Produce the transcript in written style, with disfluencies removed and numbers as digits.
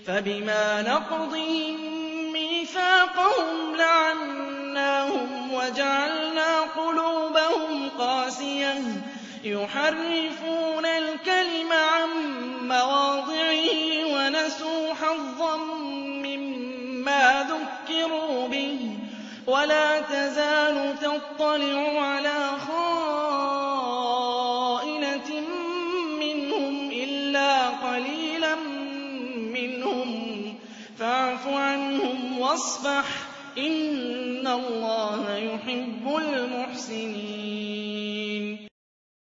فبما نقضهم ميثاقهم لعناهم وجعلنا قلوبهم قاسية يحرفون الكلم عن مواضعه ونسوا حظا مما ذكروا به ولا تزال تطلع على خائنة منهم إلا قليلا منهم فاعف عنهم واصفح إن الله يحب المحسنين